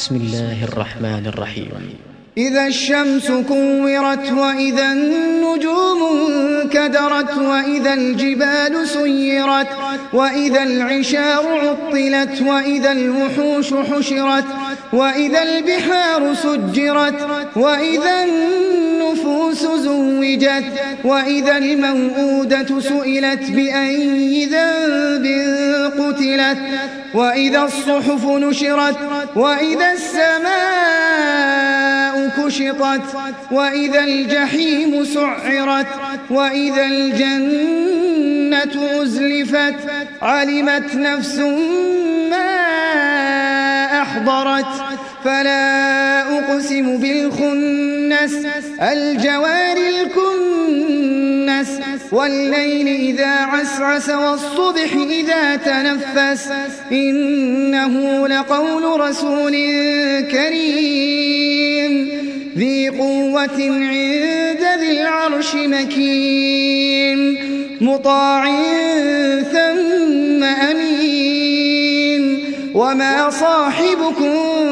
بسم الله الرحمن الرحيم. إذا الشمس كورت وإذا النجوم انكدرت وإذا الجبال سيرت وإذا العشار عطلت وإذا الوحوش حشرت وإذا البحار سجرت وإذا النفوس زوجت وإذا الموءودة سئلت بأي ذنب قتلت وإذا الصحف نشرت وإذا السماء كشطت وإذا الجحيم سعرت وإذا الجنة أزلفت علمت نفس ما أحضرت فلا أقسم بالخنس الجوار الكنس والليل إذا عسعس والصبح إذا تنفس إنه لقول رسول كريم ذي قوة عند ذي العرش مكين مطاع ثم أمين وما صاحبكم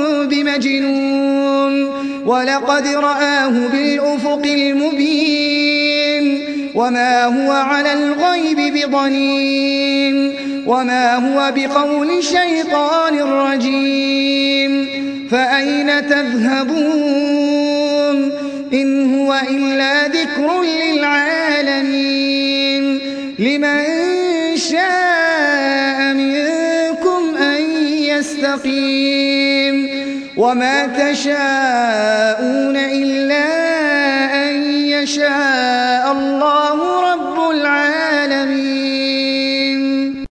بمجنون ولقد رآه بالأفق المبين وما هو على الغيب بضنين وما هو بقول شيطان رجيم فأين تذهبون إن هو إلا ذكر للعالمين لمن شاء منكم أن يستقيم وما تشاءون إلا أن يشاء الله رب